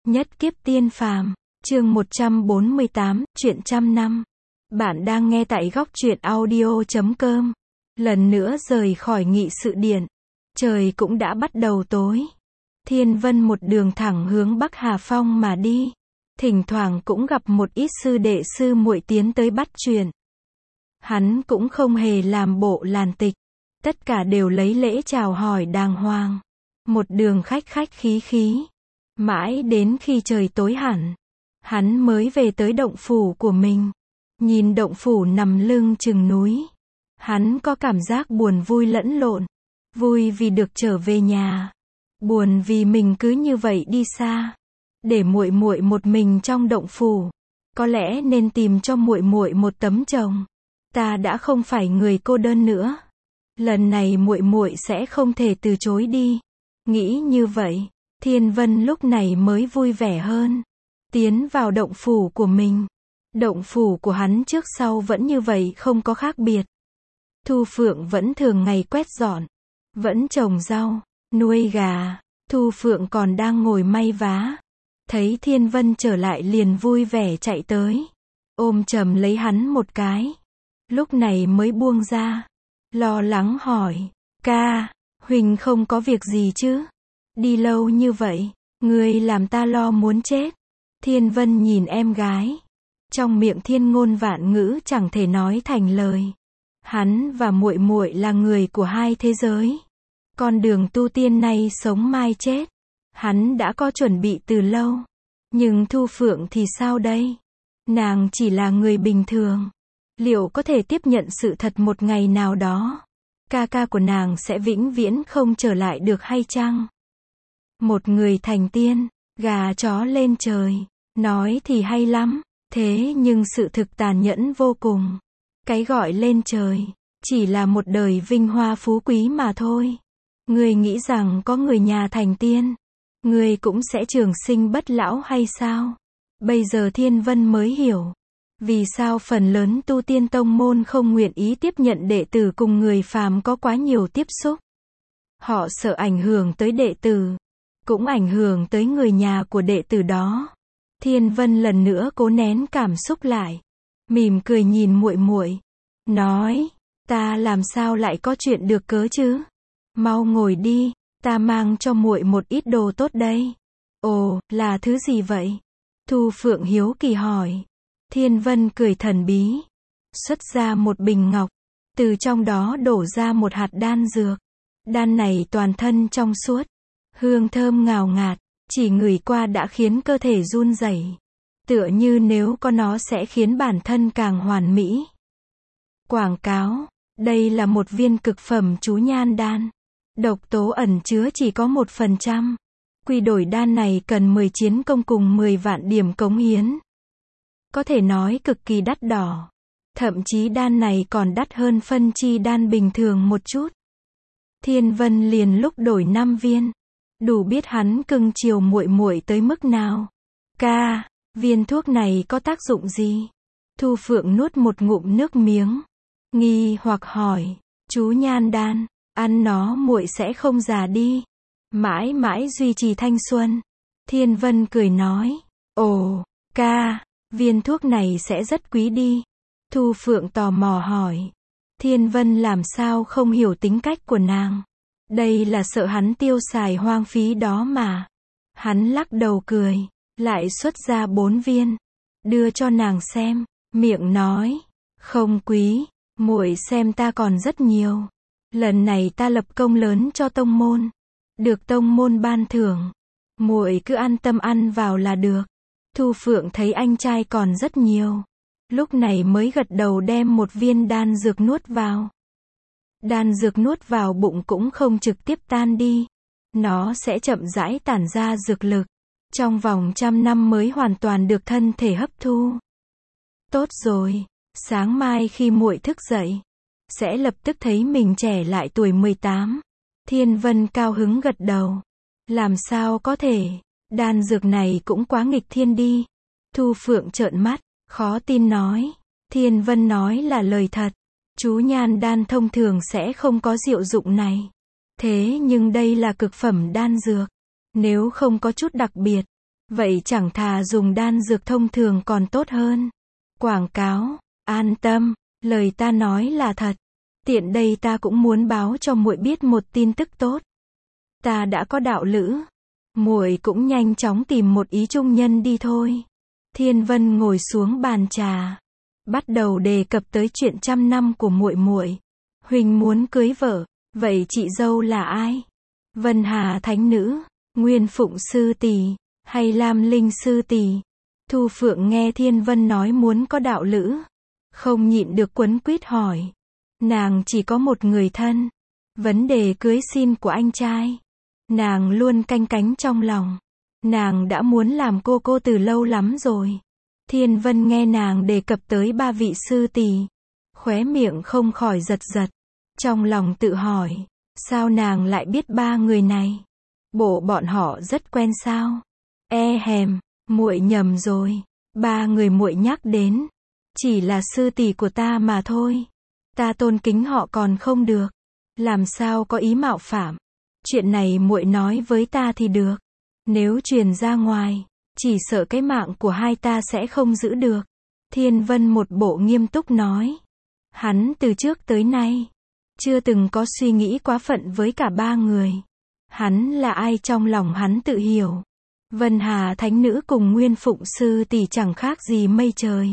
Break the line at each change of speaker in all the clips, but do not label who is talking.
Nhất kiếp tiên phàm, chương 148, chuyện trăm năm. Bạn đang nghe tại góc truyện audio.com. Lần nữa rời khỏi nghị sự điện. Trời cũng đã bắt đầu tối. Thiên Vân một đường thẳng hướng Bắc Hà Phong mà đi. Thỉnh thoảng cũng gặp một ít sư đệ sư muội tiến tới bắt chuyện. Hắn cũng không hề làm bộ làn tịch. Tất cả đều lấy lễ chào hỏi đàng hoàng. Một đường khách khách khí khí. Mãi đến khi trời tối hẳn, hắn mới về tới động phủ của mình. Nhìn động phủ nằm lưng chừng núi, hắn có cảm giác buồn vui lẫn lộn. Vui vì được trở về nhà, buồn vì mình cứ như vậy đi xa, để muội muội một mình trong động phủ. Có lẽ nên tìm cho muội muội một tấm chồng. Ta đã không phải người cô đơn nữa. Lần này muội muội sẽ không thể từ chối đi. Nghĩ như vậy, Thiên Vân lúc này mới vui vẻ hơn. Tiến vào động phủ của mình. Động phủ của hắn trước sau vẫn như vậy, không có khác biệt. Thu Phượng vẫn thường ngày quét dọn, vẫn trồng rau, nuôi gà. Thu Phượng còn đang ngồi may vá. Thấy Thiên Vân trở lại liền vui vẻ chạy tới, ôm chầm lấy hắn một cái. Lúc này mới buông ra, lo lắng hỏi, ca, Huỳnh không có việc gì chứ? Đi lâu như vậy, ngươi làm ta lo muốn chết. Thiên Vân nhìn em gái, trong miệng thiên ngôn vạn ngữ chẳng thể nói thành lời. Hắn và muội muội là người của hai thế giới. Con đường tu tiên này sống mai chết, hắn đã có chuẩn bị từ lâu. Nhưng Thu Phượng thì sao đây? Nàng chỉ là người bình thường. Liệu có thể tiếp nhận sự thật một ngày nào đó, ca ca của nàng sẽ vĩnh viễn không trở lại được hay chăng? Một người thành tiên, gà chó lên trời, nói thì hay lắm, thế nhưng sự thực tàn nhẫn vô cùng. Cái gọi lên trời, chỉ là một đời vinh hoa phú quý mà thôi. Ngươi nghĩ rằng có người nhà thành tiên, ngươi cũng sẽ trường sinh bất lão hay sao? Bây giờ Thiên Vân mới hiểu, vì sao phần lớn tu tiên tông môn không nguyện ý tiếp nhận đệ tử cùng người phàm có quá nhiều tiếp xúc. Họ sợ ảnh hưởng tới đệ tử, cũng ảnh hưởng tới người nhà của đệ tử đó. Thiên Vân lần nữa cố nén cảm xúc lại, mỉm cười nhìn muội muội, nói, ta làm sao lại có chuyện được cớ chứ? Mau ngồi đi, ta mang cho muội một ít đồ tốt đây. Ồ, là thứ gì vậy? Thu Phượng hiếu kỳ hỏi. Thiên Vân cười thần bí, xuất ra một bình ngọc, từ trong đó đổ ra một hạt đan dược. Đan này toàn thân trong suốt, hương thơm ngào ngạt, chỉ ngửi qua đã khiến cơ thể run rẩy, tựa như nếu có nó sẽ khiến bản thân càng hoàn mỹ. Quảng cáo, đây là một viên cực phẩm chú nhan đan. Độc tố ẩn chứa chỉ có 1%. Quy đổi đan này cần 10 chiến công cùng 10 vạn điểm cống hiến. Có thể nói cực kỳ đắt đỏ. Thậm chí đan này còn đắt hơn phân chi đan bình thường một chút. Thiên Vân liền lúc đổi 5 viên. Đủ biết hắn cưng chiều muội muội tới mức nào. Ca, viên thuốc này có tác dụng gì? Thu Phượng nuốt một ngụm nước miếng, nghi hoặc hỏi, chú nhan đan, ăn nó muội sẽ không già đi, mãi mãi duy trì thanh xuân. Thiên Vân cười nói, ồ, ca, viên thuốc này sẽ rất quý đi. Thu Phượng tò mò hỏi. Thiên Vân làm sao không hiểu tính cách của nàng. Đây là sợ hắn tiêu xài hoang phí đó mà. Hắn lắc đầu cười, lại xuất ra 4 viên, đưa cho nàng xem, miệng nói, không quý, muội xem ta còn rất nhiều. Lần này ta lập công lớn cho tông môn, được tông môn ban thưởng, muội cứ an tâm ăn vào là được. Thu Phượng thấy anh trai còn rất nhiều, lúc này mới gật đầu đem một viên đan dược nuốt vào. Đan dược nuốt vào bụng cũng không trực tiếp tan đi, nó sẽ chậm rãi tản ra dược lực, trong vòng 100 năm mới hoàn toàn được thân thể hấp thu. Tốt rồi, sáng mai khi muội thức dậy, sẽ lập tức thấy mình trẻ lại tuổi 18. Thiên Vân cao hứng gật đầu. Làm sao có thể, đan dược này cũng quá nghịch thiên đi. Thu Phượng trợn mắt, khó tin nói. Thiên Vân nói là lời thật. Chú nhan đan thông thường sẽ không có diệu dụng này. Thế nhưng đây là cực phẩm đan dược. Nếu không có chút đặc biệt, Vậy chẳng thà dùng đan dược thông thường còn tốt hơn. Quảng cáo, an tâm, lời ta nói là thật. Tiện đây ta cũng muốn báo cho muội biết một tin tức tốt. Ta đã có đạo lữ. Muội cũng nhanh chóng tìm một ý trung nhân đi thôi. Thiên Vân ngồi xuống bàn trà, bắt đầu đề cập tới chuyện trăm năm của muội muội. Huynh muốn cưới vợ, vậy chị dâu là ai? Vân Hà thánh nữ, Nguyên Phụng sư tỷ, hay Lam Linh sư tỷ? Thu Phượng nghe Thiên Vân nói muốn có đạo lữ, không nhịn được quấn quýt hỏi. Nàng chỉ có một người thân. Vấn đề cưới xin của anh trai, nàng luôn canh cánh trong lòng. Nàng đã muốn làm cô từ lâu lắm rồi. Thiên Vân nghe nàng đề cập tới ba vị sư tỷ, khóe miệng không khỏi giật giật. Trong lòng tự hỏi, sao nàng lại biết ba người này? Bộ bọn họ rất quen sao? Hèm, muội nhầm rồi. Ba người muội nhắc đến, chỉ là sư tỷ của ta mà thôi. Ta tôn kính họ còn không được. Làm sao có ý mạo phạm? Chuyện này muội nói với ta thì được. Nếu truyền ra ngoài, chỉ sợ cái mạng của hai ta sẽ không giữ được. Thiên Vân một bộ nghiêm túc nói. Hắn từ trước tới nay chưa từng có suy nghĩ quá phận với cả ba người. Hắn là ai trong lòng hắn tự hiểu. Vân Hà thánh nữ cùng Nguyên Phụng sư tỷ chẳng khác gì mây trời.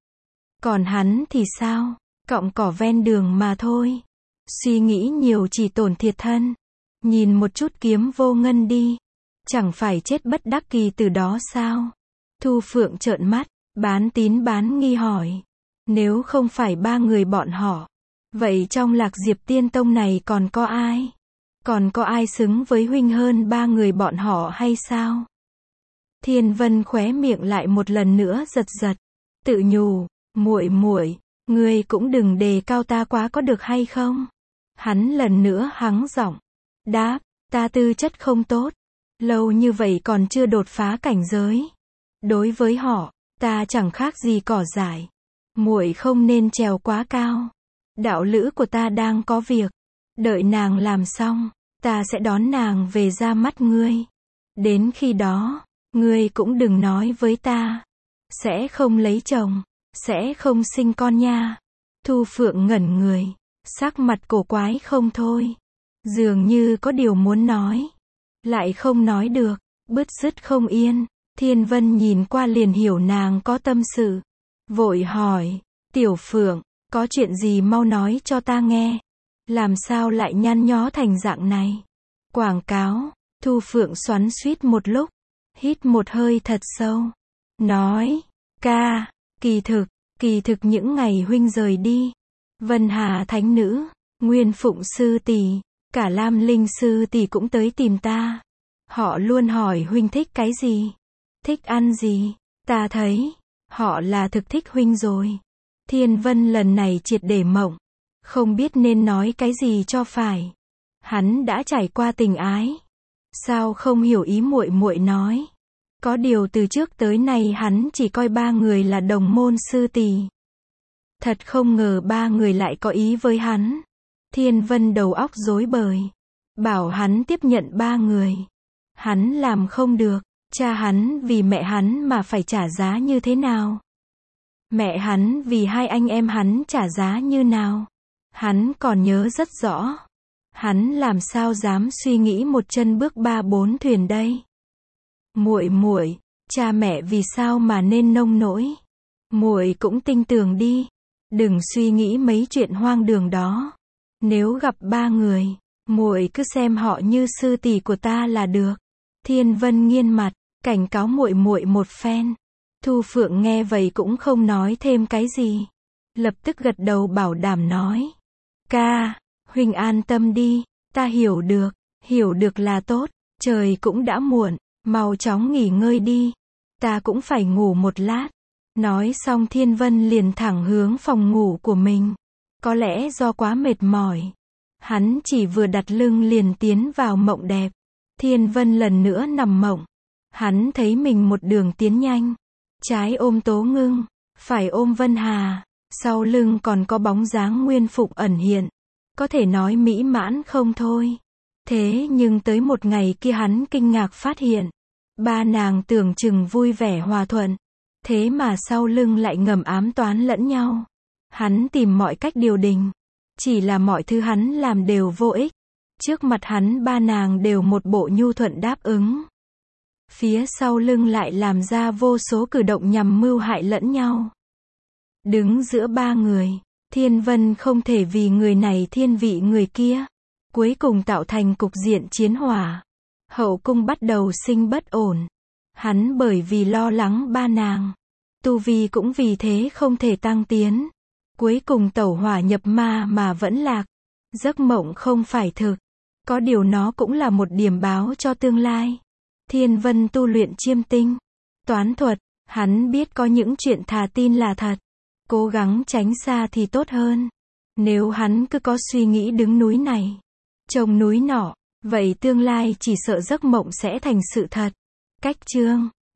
Còn hắn thì sao? Cọng cỏ ven đường mà thôi. Suy nghĩ nhiều chỉ tổn thiệt thân. Nhìn một chút Kiếm Vô Ngân đi, chẳng phải chết bất đắc kỳ từ đó sao? Thu Phượng trợn mắt, bán tín bán nghi hỏi. Nếu không phải ba người bọn họ, vậy trong Lạc Diệp Tiên Tông này còn có ai? Còn có ai xứng với huynh hơn ba người bọn họ hay sao? Thiên Vân khóe miệng lại một lần nữa giật giật, tự nhủ, muội, ngươi cũng đừng đề cao ta quá có được hay không? Hắn lần nữa hắng giọng, đáp, ta tư chất không tốt, lâu như vậy còn chưa đột phá cảnh giới. Đối với họ, ta chẳng khác gì cỏ dại. Muội không nên trèo quá cao. Đạo lữ của ta đang có việc, đợi nàng làm xong, ta sẽ đón nàng về ra mắt ngươi. Đến khi đó, ngươi cũng đừng nói với ta, sẽ không lấy chồng, sẽ không sinh con nha. Thu Phượng ngẩn người, sắc mặt cổ quái không thôi, dường như có điều muốn nói, lại không nói được, bứt rứt không yên. Thiên Vân nhìn qua liền hiểu nàng có tâm sự, vội hỏi, Tiểu Phượng, có chuyện gì mau nói cho ta nghe. Làm sao lại nhăn nhó thành dạng này? Quảng cáo. Thu Phượng xoắn xuýt một lúc, hít một hơi thật sâu, nói, ca, kỳ thực những ngày huynh rời đi, Vân Hà thánh nữ, Nguyên Phụng sư tỷ, cả Lam Linh sư tỷ cũng tới tìm ta. Họ luôn hỏi huynh thích cái gì, thích ăn gì. Ta thấy, họ là thực thích huynh rồi. Thiên Vân lần này triệt để mộng, không biết nên nói cái gì cho phải. Hắn đã trải qua tình ái, sao không hiểu ý muội nói. Có điều từ trước tới nay hắn chỉ coi ba người là đồng môn sư tỷ. Thật không ngờ ba người lại có ý với hắn. Thiên Vân đầu óc rối bời, bảo hắn tiếp nhận ba người. Hắn làm không được, cha hắn vì mẹ hắn mà phải trả giá như thế nào? Mẹ hắn vì hai anh em hắn trả giá như nào? Hắn còn nhớ rất rõ. Hắn làm sao dám suy nghĩ một chân bước ba bốn thuyền đây? Muội, cha mẹ vì sao mà nên nông nỗi? Muội cũng tinh tường đi, đừng suy nghĩ mấy chuyện hoang đường đó. Nếu gặp ba người, muội cứ xem họ như sư tỷ của ta là được. Thiên Vân nghiêng mặt, cảnh cáo muội một phen. Thu Phượng nghe vậy cũng không nói thêm cái gì, lập tức gật đầu bảo đảm nói, ca, huynh an tâm đi, ta hiểu được là tốt. Trời cũng đã muộn, mau chóng nghỉ ngơi đi, ta cũng phải ngủ một lát. Nói xong Thiên Vân liền thẳng hướng phòng ngủ của mình. Có lẽ do quá mệt mỏi, hắn chỉ vừa đặt lưng liền tiến vào mộng đẹp. Thiên Vân lần nữa nằm mộng, hắn thấy mình một đường tiến nhanh, trái ôm Tố Ngưng, phải ôm Vân Hà, sau lưng còn có bóng dáng Nguyên Phụng ẩn hiện, có thể nói mỹ mãn không thôi. Thế nhưng tới một ngày kia hắn kinh ngạc phát hiện, Ba nàng tưởng chừng vui vẻ hòa thuận, thế mà sau lưng lại ngầm ám toán lẫn nhau. Hắn tìm mọi cách điều đình, chỉ là mọi thứ hắn làm đều vô ích. Trước mặt hắn ba nàng đều một bộ nhu thuận đáp ứng. Phía sau lưng lại làm ra vô số cử động nhằm mưu hại lẫn nhau. Đứng giữa ba người, Thiên Vân không thể vì người này thiên vị người kia. Cuối cùng tạo thành cục diện chiến hỏa. Hậu cung bắt đầu sinh bất ổn. Hắn bởi vì lo lắng ba nàng, tu vi cũng vì thế không thể tăng tiến. Cuối cùng tẩu hỏa nhập ma mà vẫn lạc. Giấc mộng không phải thực. Có điều nó cũng là một điểm báo cho tương lai. Thiên Vân tu luyện chiêm tinh, toán thuật, hắn biết có những chuyện thà tin là thật. Cố gắng tránh xa thì tốt hơn. Nếu hắn cứ có suy nghĩ đứng núi này, trông núi nọ, vậy tương lai chỉ sợ giấc mộng sẽ thành sự thật. Cách chương